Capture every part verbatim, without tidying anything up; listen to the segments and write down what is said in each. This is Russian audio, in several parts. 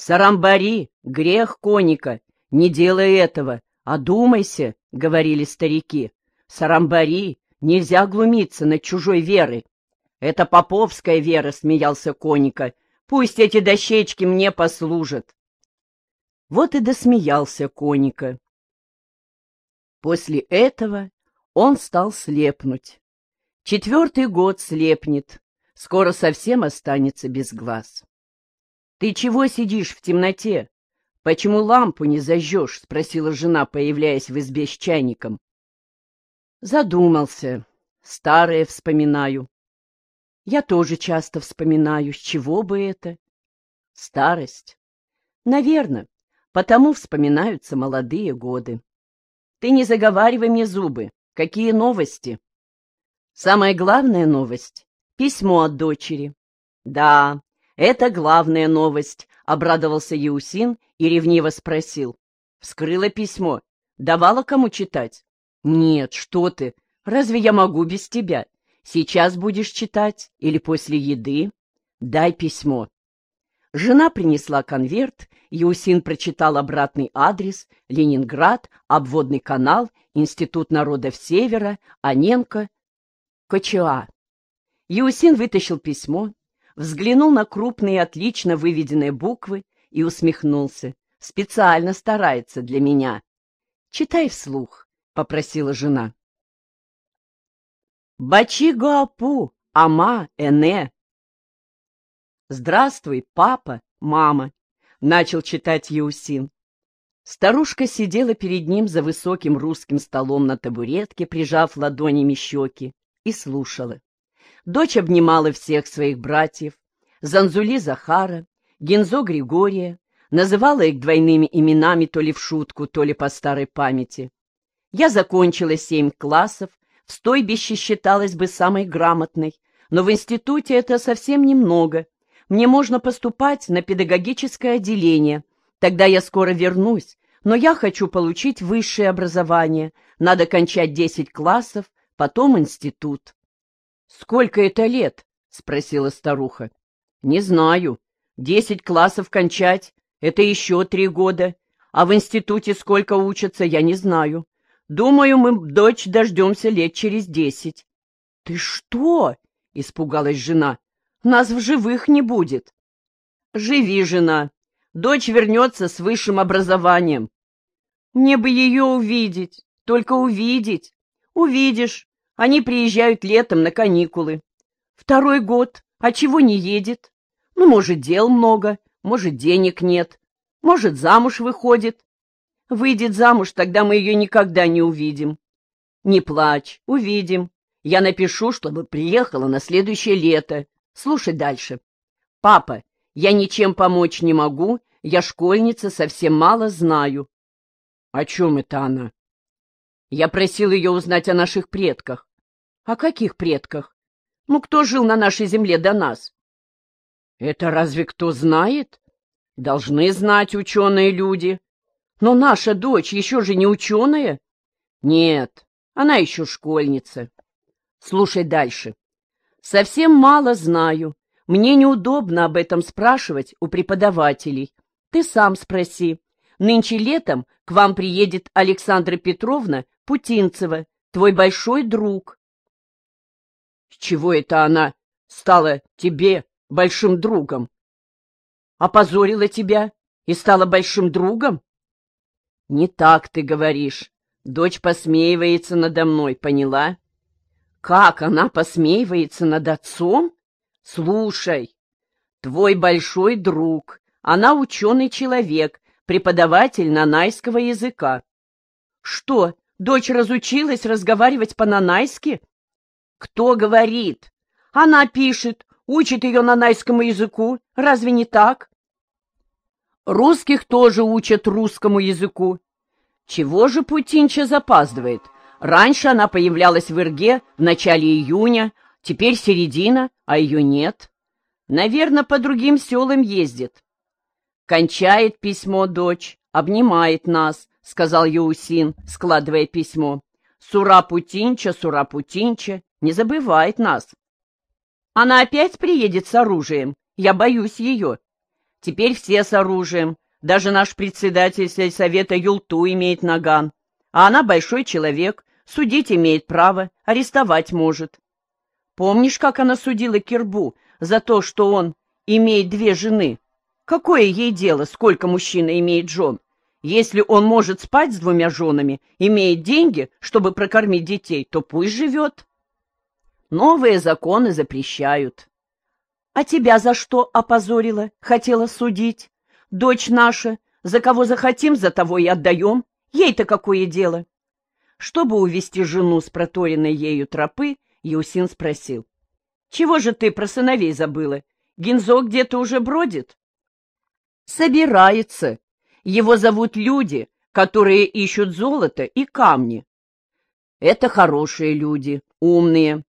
Сарамбари, грех коника, не делай этого, одумайся, — говорили старики. Сарамбари, нельзя глумиться над чужой верой. Это поповская вера, — смеялся коника, — пусть эти дощечки мне послужат. Вот и досмеялся коника. После этого он стал слепнуть. Четвертый год слепнет, скоро совсем останется без глаз. — Ты чего сидишь в темноте? Почему лампу не зажжешь? — спросила жена, появляясь в избе с чайником. Задумался. Старое вспоминаю. Я тоже часто вспоминаю, с чего бы это? Старость. Наверно, потому вспоминаются молодые годы. Ты не заговаривай мне зубы. Какие новости? Самая главная новость — письмо от дочери. Да, это главная новость, — обрадовался Еусин и ревниво спросил. Вскрыла письмо. Давала кому читать? Нет, что ты, разве я могу без тебя? Сейчас будешь читать или после еды? Дай письмо. Жена принесла конверт, Еусин прочитал обратный адрес: Ленинград, обводный канал, Институт народов Севера, Анненко, КЧА. Еусин вытащил письмо, взглянул на крупные, отлично выведенные буквы и усмехнулся. Специально старается для меня. Читай вслух, — попросила жена. Бачи-Гоапу, ама, эне. «Здравствуй, папа, мама», — начал читать Еусин. Старушка сидела перед ним за высоким русским столом на табуретке, прижав ладонями щеки, и слушала. Дочь обнимала всех своих братьев, Занзули Захара, Гензо Григория, называла их двойными именами то ли в шутку, то ли по старой памяти. Я закончила семь классов, в стойбище считалась бы самой грамотной, но в институте это совсем немного. Мне можно поступать на педагогическое отделение. Тогда я скоро вернусь, но я хочу получить высшее образование. Надо кончать десять классов, потом институт. — Сколько это лет? — спросила старуха. — Не знаю. Десять классов кончать — это еще три года. А в институте сколько учатся, я не знаю. Думаю, мы, дочь, дождемся лет через десять. — Ты что? — испугалась жена. Нас в живых не будет. Живи, жена. Дочь вернется с высшим образованием. Мне бы ее увидеть, только увидеть. Увидишь, они приезжают летом на каникулы. Второй год, а чего не едет? Ну, может, дел много, может, денег нет, может, замуж выходит. Выйдет замуж, тогда мы ее никогда не увидим. Не плачь, увидим. Я напишу, чтобы приехала на следующее лето. Слушай дальше. Папа, я ничем помочь не могу, я школьница, совсем мало знаю. О чем это она? Я просил ее узнать о наших предках. О каких предках? Ну, кто жил на нашей земле до нас? Это разве кто знает? Должны знать ученые люди. Но наша дочь еще же не ученая. Нет, она еще школьница. Слушай дальше. Совсем мало знаю. Мне неудобно об этом спрашивать у преподавателей. Ты сам спроси. Нынче летом к вам приедет Александра Петровна Путинцева, твой большой друг. С чего это она стала тебе большим другом? Опозорила тебя и стала большим другом? Не так ты говоришь. Дочь посмеивается надо мной, поняла? Как она посмеивается над отцом? Слушай, твой большой друг, она ученый человек, преподаватель нанайского языка. Что, дочь разучилась разговаривать по-нанайски? Кто говорит? Она пишет, учит ее нанайскому языку, разве не так? Русских тоже учат русскому языку. Чего же Путинча запаздывает? Раньше она появлялась в Ирге в начале июня, теперь середина, а ее нет. Наверное, по другим селам ездит. Кончает письмо дочь, обнимает нас, — сказал Еусин, складывая письмо. Сура Путинча, Сура Путинча, не забывает нас. Она опять приедет с оружием, я боюсь ее. Теперь все с оружием. Даже наш председатель сельсовета Юлту имеет наган. А она большой человек, судить имеет право, арестовать может. Помнишь, как она судила Кирбу за то, что он имеет две жены? Какое ей дело, сколько мужчина имеет жен? Если он может спать с двумя женами, имеет деньги, чтобы прокормить детей, то пусть живет. Новые законы запрещают. А тебя за что опозорила, хотела судить? Дочь наша, за кого захотим, за того и отдаем. Ей-то какое дело? Чтобы увести жену с проторенной ею тропы, Юсин спросил: «Чего же ты про сыновей забыла? Гинзо где-то уже бродит?» «Собирается. Его зовут люди, которые ищут золото и камни. Это хорошие люди, умные».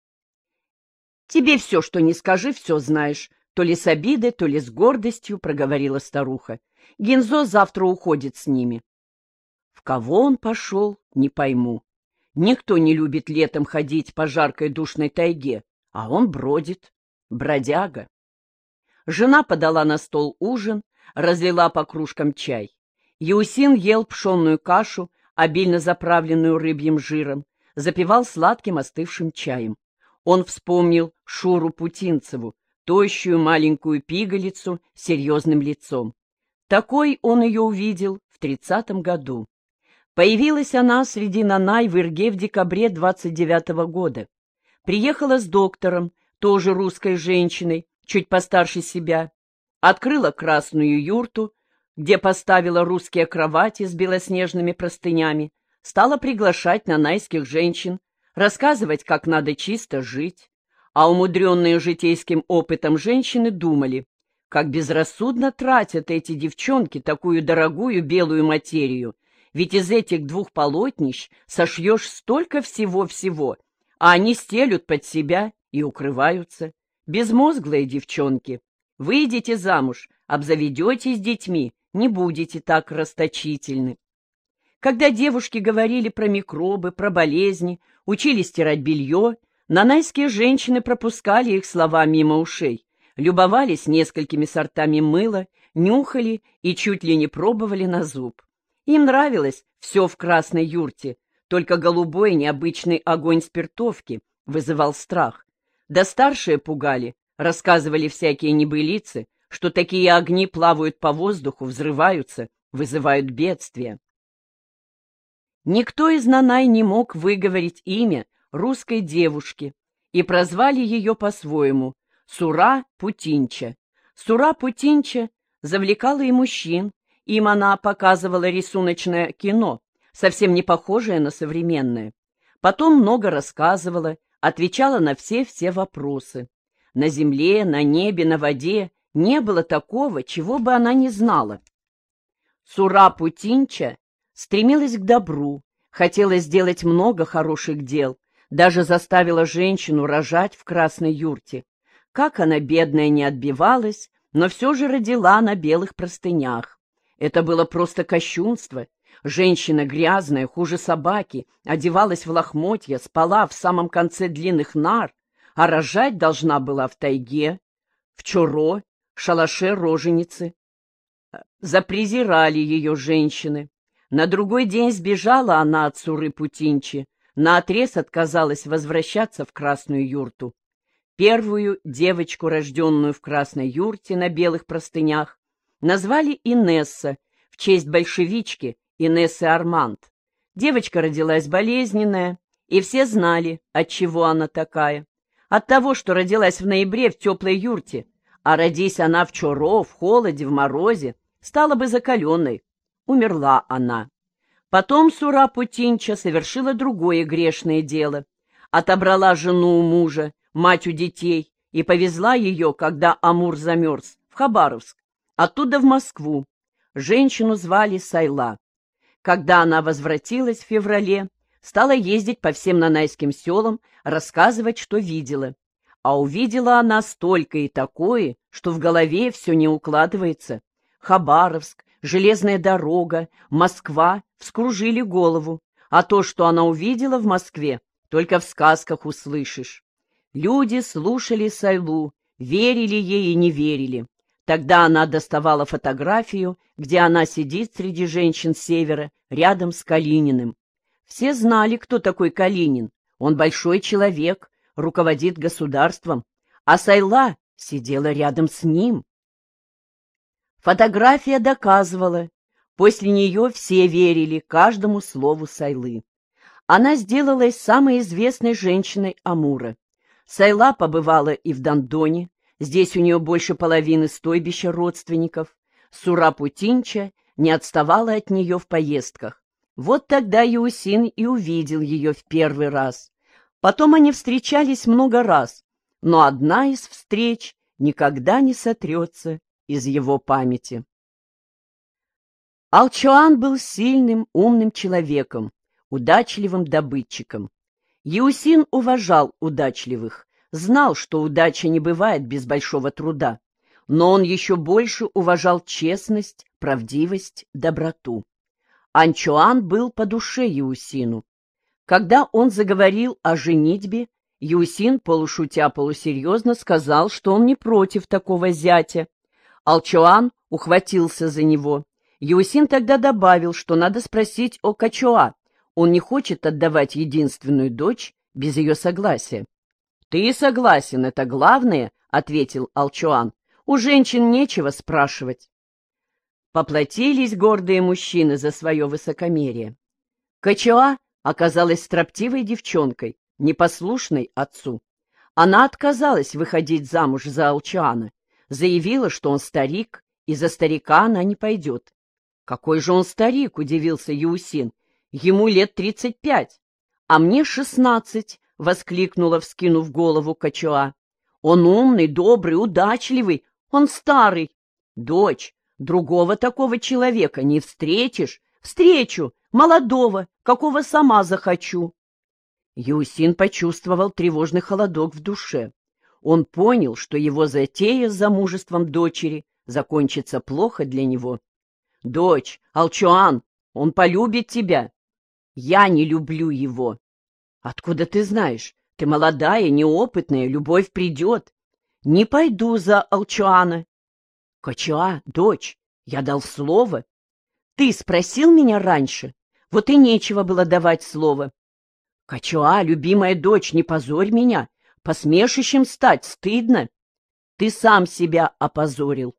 «Тебе все, что не скажи, все знаешь», — то ли с обидой, то ли с гордостью проговорила старуха. «Гинзо завтра уходит с ними». В кого он пошел, не пойму. Никто не любит летом ходить по жаркой душной тайге, а он бродит, бродяга. Жена подала на стол ужин, разлила по кружкам чай. Юсин ел пшенную кашу, обильно заправленную рыбьим жиром, запивал сладким остывшим чаем. Он вспомнил Шуру Путинцеву, тощую маленькую пигалицу с серьезным лицом. Такой он ее увидел в тридцатом году. Появилась она среди Нанай в Ирге в декабре двадцать девятого года. Приехала с доктором, тоже русской женщиной, чуть постарше себя. Открыла красную юрту, где поставила русские кровати с белоснежными простынями, стала приглашать нанайских женщин, рассказывать, как надо чисто жить. А умудренные житейским опытом женщины думали, как безрассудно тратят эти девчонки такую дорогую белую материю, ведь из этих двух полотнищ сошьешь столько всего-всего, а они стелют под себя и укрываются. Безмозглые девчонки. Выйдете замуж, обзаведетесь детьми, не будете так расточительны. Когда девушки говорили про микробы, про болезни, учили стирать белье, нанайские женщины пропускали их слова мимо ушей, любовались несколькими сортами мыла, нюхали и чуть ли не пробовали на зуб. Им нравилось все в красной юрте, только голубой необычный огонь спиртовки вызывал страх. Да старшие пугали, рассказывали всякие небылицы, что такие огни плавают по воздуху, взрываются, вызывают бедствия. Никто из Нанай не мог выговорить имя русской девушки, и прозвали ее по-своему — Сура Путинча. Сура Путинча завлекала и мужчин, им она показывала рисуночное кино, совсем не похожее на современное. Потом много рассказывала, отвечала на все-все вопросы. На земле, на небе, на воде не было такого, чего бы она не знала. Сура Путинча стремилась к добру, хотела сделать много хороших дел, даже заставила женщину рожать в красной юрте. Как она, бедная, не отбивалась, но все же родила на белых простынях. Это было просто кощунство. Женщина грязная, хуже собаки, одевалась в лохмотья, спала в самом конце длинных нар, а рожать должна была в тайге, в чоро, шалаше роженицы. Запрезирали ее женщины. На другой день сбежала она от Суры Путинчи, наотрез отказалась возвращаться в красную юрту. Первую девочку, рожденную в красной юрте на белых простынях, назвали Инесса в честь большевички Инессы Арманд. Девочка родилась болезненная, и все знали, отчего она такая. От того, что родилась в ноябре в теплой юрте, а родись она в чоро, в холоде, в морозе, стала бы закаленной. Умерла она. Потом Сура Путинча совершила другое грешное дело. Отобрала жену у мужа, мать у детей, и повезла ее, когда Амур замерз, в Хабаровск, оттуда в Москву. Женщину звали Сайла. Когда она возвратилась в феврале, стала ездить по всем нанайским селам, рассказывать, что видела. А увидела она столько и такое, что в голове все не укладывается. Хабаровск, железная дорога, Москва вскружили голову, а то, что она увидела в Москве, только в сказках услышишь. Люди слушали Сайлу, верили ей и не верили. Тогда она доставала фотографию, где она сидит среди женщин севера, рядом с Калининым. Все знали, кто такой Калинин. Он большой человек, руководит государством, а Сайла сидела рядом с ним. Фотография доказывала, после нее все верили каждому слову Сайлы. Она сделалась самой известной женщиной Амура. Сайла побывала и в Дондоне, здесь у нее больше половины стойбища родственников. Сура-Путинча не отставала от нее в поездках. Вот тогда Еусин и увидел ее в первый раз. Потом они встречались много раз, но одна из встреч никогда не сотрется из его памяти. Алчуан был сильным, умным человеком, удачливым добытчиком. Еусин уважал удачливых, знал, что удача не бывает без большого труда, но он еще больше уважал честность, правдивость, доброту. Анчуан был по душе Еусину. Когда он заговорил о женитьбе, Еусин, полушутя полусерьезно, сказал, что он не против такого зятя. Алчуан ухватился за него. Еусин тогда добавил, что надо спросить о Качуа. Он не хочет отдавать единственную дочь без ее согласия. «Ты согласен, это главное», — ответил Алчуан. «У женщин нечего спрашивать». Поплатились гордые мужчины за свое высокомерие. Качуа оказалась строптивой девчонкой, непослушной отцу. Она отказалась выходить замуж за Алчуана, заявила, что он старик, и за старика она не пойдет. «Какой же он старик?» — удивился Еусин. «Ему лет тридцать пять, а мне шестнадцать», — воскликнула, вскинув голову Качуа. «Он умный, добрый, удачливый, он старый. Дочь, другого такого человека не встретишь. Встречу, молодого, какого сама захочу». Еусин почувствовал тревожный холодок в душе. Он понял, что его затея с замужеством дочери закончится плохо для него. «Дочь, Алчуан, он полюбит тебя». «Я не люблю его». «Откуда ты знаешь? Ты молодая, неопытная, любовь придет». «Не пойду за Алчуана». «Качуа, дочь, я дал слово». «Ты спросил меня раньше? Вот и нечего было давать слово». «Качуа, любимая дочь, не позорь меня. Посмешищем стать стыдно. Ты сам себя опозорил».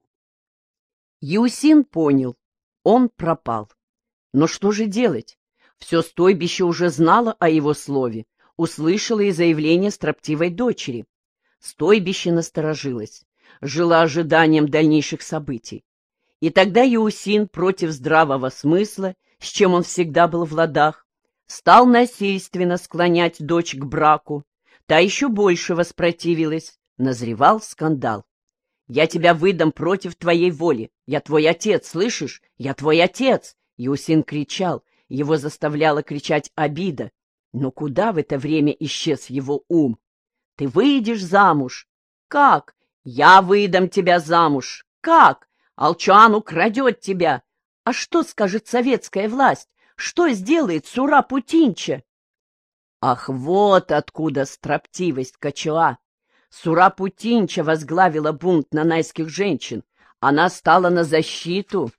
Еусин понял, он пропал. Но что же делать? Все стойбище уже знало о его слове, услышало и заявление строптивой дочери. Стойбище насторожилось, жило ожиданием дальнейших событий. И тогда Еусин против здравого смысла, с чем он всегда был в ладах, стал насильственно склонять дочь к браку. Та еще больше воспротивилась, назревал скандал. «Я тебя выдам против твоей воли. Я твой отец, слышишь? Я твой отец!» Еусин кричал, его заставляла кричать обида. Но куда в это время исчез его ум? «Ты выйдешь замуж?» «Как? Я выдам тебя замуж?» «Как? Алчуан украдет тебя!» «А что скажет советская власть? Что сделает Сура-Путинча?» Ах, вот откуда строптивость Качуа! Сура-Путинча возглавила бунт нанайских женщин. Она стала на защиту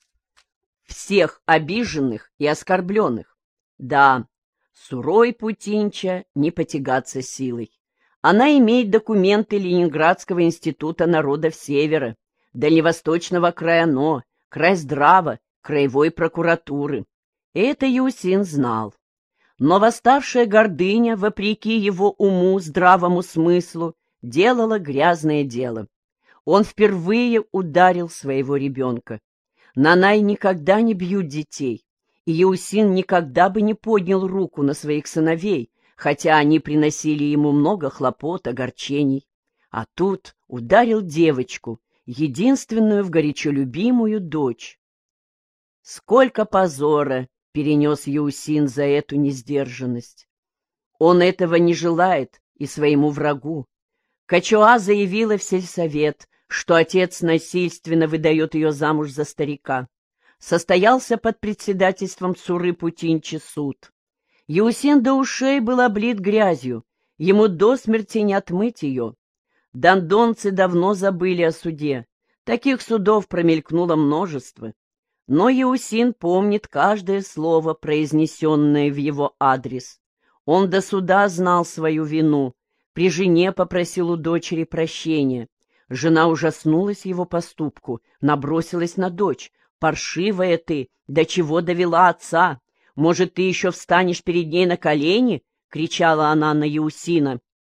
всех обиженных и оскорбленных. Да, Сурой Путинча не потягаться силой. Она имеет документы Ленинградского института народов Севера, Дальневосточного краяно, крайздрава, краевой прокуратуры. Это Еусин знал. Но восставшая гордыня, вопреки его уму, здравому смыслу, делала грязное дело. Он впервые ударил своего ребенка. Нанай никогда не бьют детей, и Еусин никогда бы не поднял руку на своих сыновей, хотя они приносили ему много хлопот, огорчений. А тут ударил девочку, единственную в горячо любимую дочь. Сколько позора перенес Еусин за эту несдержанность. Он этого не желает и своему врагу. Качуа заявила в сельсовет, что отец насильственно выдает ее замуж за старика. Состоялся под председательством Суры-Путинчи суд. Еусин до ушей был облит грязью, ему до смерти не отмыть ее. Дондонцы давно забыли о суде. Таких судов промелькнуло множество, но Еусин помнит каждое слово, произнесенное в его адрес. Он до суда знал свою вину, при жене попросил у дочери прощения. Жена ужаснулась его поступку, набросилась на дочь. «Паршивая ты! До чего довела отца? Может, ты еще встанешь перед ней на колени?» — кричала она на Еусина.